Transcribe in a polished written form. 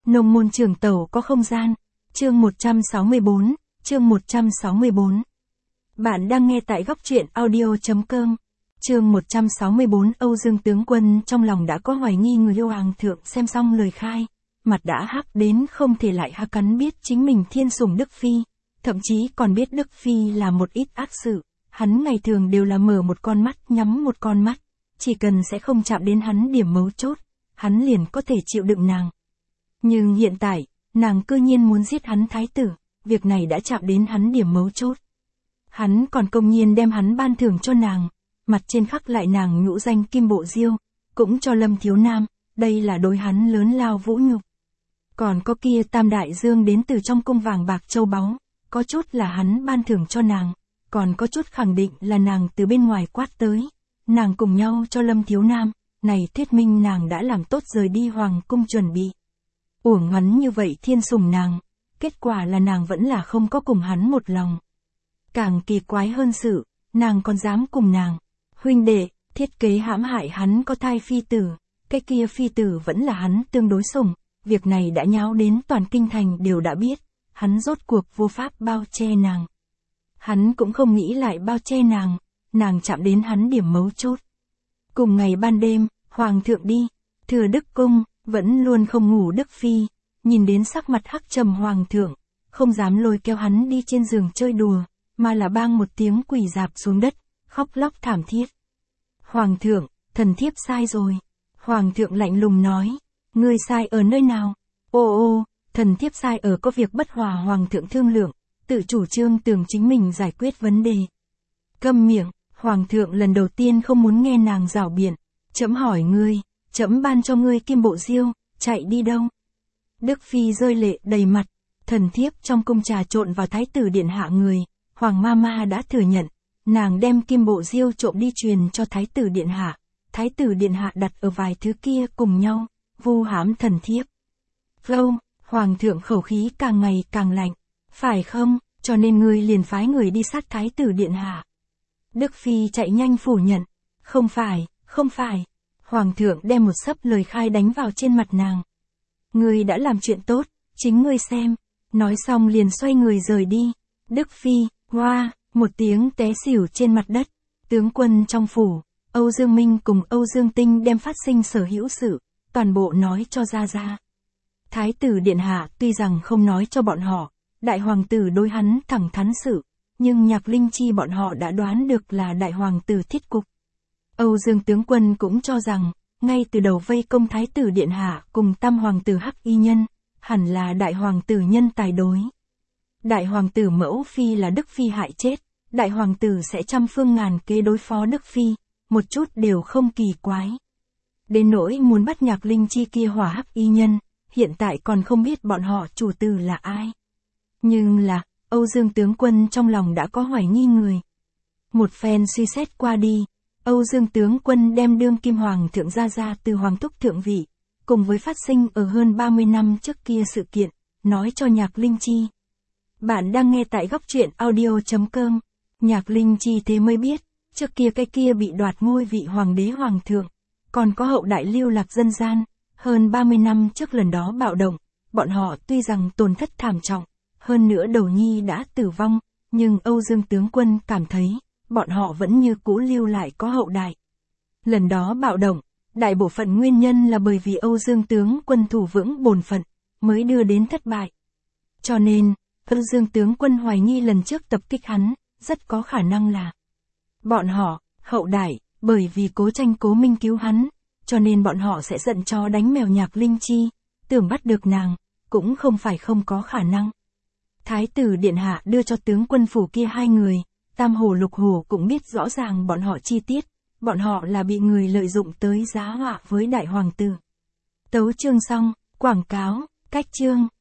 Nông môn trường tẩu có không gian. Chương 164, chương 164. Bạn đang nghe tại góc truyện audio.com. Chương 164. Âu Dương tướng quân trong lòng đã có hoài nghi người yêu hoàng thượng, xem xong lời khai, mặt đã hắc đến không thể lại há cắn, biết chính mình thiên sủng Đức Phi, thậm chí còn biết Đức Phi là một ít ác sự. Hắn ngày thường đều là mở một con mắt nhắm một con mắt, chỉ cần sẽ không chạm đến hắn điểm mấu chốt, hắn liền có thể chịu đựng nàng. Nhưng hiện tại, nàng cư nhiên muốn giết hắn thái tử, việc này đã chạm đến hắn điểm mấu chốt. Hắn còn công nhiên đem hắn ban thưởng cho nàng, mặt trên khắc lại nàng nhũ danh Kim Bộ Diêu, cũng cho Lâm Thiếu Nam, đây là đối hắn lớn lao vũ nhục. Còn có kia Tam Đại Dương đến từ trong cung vàng bạc châu báu, có chút là hắn ban thưởng cho nàng, còn có chút khẳng định là nàng từ bên ngoài quát tới, nàng cùng nhau cho Lâm Thiếu Nam, này thuyết minh nàng đã làm tốt rời đi hoàng cung chuẩn bị. Uổng hắn như vậy thiên sủng nàng, kết quả là nàng vẫn là không có cùng hắn một lòng. Càng kỳ quái hơn sự, nàng còn dám cùng nàng, huynh đệ, thiết kế hãm hại hắn có thai phi tử, cái kia phi tử vẫn là hắn tương đối sủng, việc này đã nháo đến toàn kinh thành đều đã biết, hắn rốt cuộc vô pháp bao che nàng. Hắn cũng không nghĩ lại bao che nàng chạm đến hắn điểm mấu chốt. Cùng ngày ban đêm, hoàng thượng đi, Thừa Đức cung, vẫn luôn không ngủ Đức Phi, nhìn đến sắc mặt hắc trầm hoàng thượng, không dám lôi kéo hắn đi trên giường chơi đùa, mà là bang một tiếng quỳ rạp xuống đất, khóc lóc thảm thiết. Hoàng thượng, thần thiếp sai rồi. Hoàng thượng lạnh lùng nói, ngươi sai ở nơi nào? Ô, thần thiếp sai ở có việc bất hòa hoàng thượng thương lượng, tự chủ trương tưởng chính mình giải quyết vấn đề. Câm miệng, hoàng thượng lần đầu tiên không muốn nghe nàng rảo biện, trẫm hỏi ngươi, trẫm ban cho ngươi Kim Bộ Diêu, chạy đi đâu? Đức Phi rơi lệ đầy mặt, thần thiếp trong cung trà trộn vào thái tử điện hạ người, hoàng ma đã thừa nhận, nàng đem Kim Bộ Diêu trộm đi truyền cho thái tử điện hạ đặt ở vài thứ kia cùng nhau, vu hãm thần thiếp. Vâng, hoàng thượng khẩu khí càng ngày càng lạnh, phải không, cho nên ngươi liền phái người đi sát thái tử điện hạ. Đức Phi chạy nhanh phủ nhận, không phải, hoàng thượng đem một xấp lời khai đánh vào trên mặt nàng. Ngươi đã làm chuyện tốt, chính ngươi xem, nói xong liền xoay người rời đi. Đức Phi, hoa, một tiếng té xỉu trên mặt đất, tướng quân trong phủ, Âu Dương Minh cùng Âu Dương Tinh đem phát sinh sở hữu sự, toàn bộ nói cho ra. Thái tử điện hạ tuy rằng không nói cho bọn họ, đại hoàng tử đối hắn thẳng thắn sự, nhưng Nhạc Linh Chi bọn họ đã đoán được là đại hoàng tử thiết cục. Âu Dương tướng quân cũng cho rằng, ngay từ đầu vây công thái tử điện hạ cùng tam hoàng tử Hắc Y Nhân, hẳn là đại hoàng tử nhân tài đối. Đại hoàng tử mẫu phi là Đức Phi hại chết, đại hoàng tử sẽ trăm phương ngàn kế đối phó Đức Phi, một chút đều không kỳ quái. Đến nỗi muốn bắt Nhạc Linh Chi kia hỏa Hắc Y Nhân, hiện tại còn không biết bọn họ chủ tử là ai. Nhưng là, Âu Dương tướng quân trong lòng đã có hoài nghi người. Một phen suy xét qua đi, Âu Dương tướng quân đem đương kim hoàng thượng ra từ hoàng thúc thượng vị, cùng với phát sinh ở hơn 30 năm trước kia sự kiện, nói cho Nhạc Linh Chi. Bạn đang nghe tại góc truyện audio.com. Nhạc Linh Chi thế mới biết, trước kia cái kia bị đoạt ngôi vị hoàng đế hoàng thượng, còn có hậu đại lưu lạc dân gian, hơn 30 năm trước lần đó bạo động, bọn họ tuy rằng tổn thất thảm trọng, hơn nữa đầu nhi đã tử vong, nhưng Âu Dương tướng quân cảm thấy, bọn họ vẫn như cũ lưu lại có hậu đại. Lần đó bạo động, đại bộ phận nguyên nhân là bởi vì Âu Dương tướng quân thủ vững bổn phận, mới đưa đến thất bại. Cho nên, Âu Dương tướng quân hoài nghi lần trước tập kích hắn, rất có khả năng là bọn họ, hậu đại, bởi vì cố tranh cố minh cứu hắn, cho nên bọn họ sẽ giận chó đánh mèo Nhạc Linh Chi, tưởng bắt được nàng, cũng không phải không có khả năng. Thái tử điện hạ đưa cho tướng quân phủ kia hai người, Tam Hổ Lục Hổ cũng biết rõ ràng bọn họ chi tiết, bọn họ là bị người lợi dụng tới giá họa với đại hoàng tử. Tấu chương xong, quảng cáo, cách chương.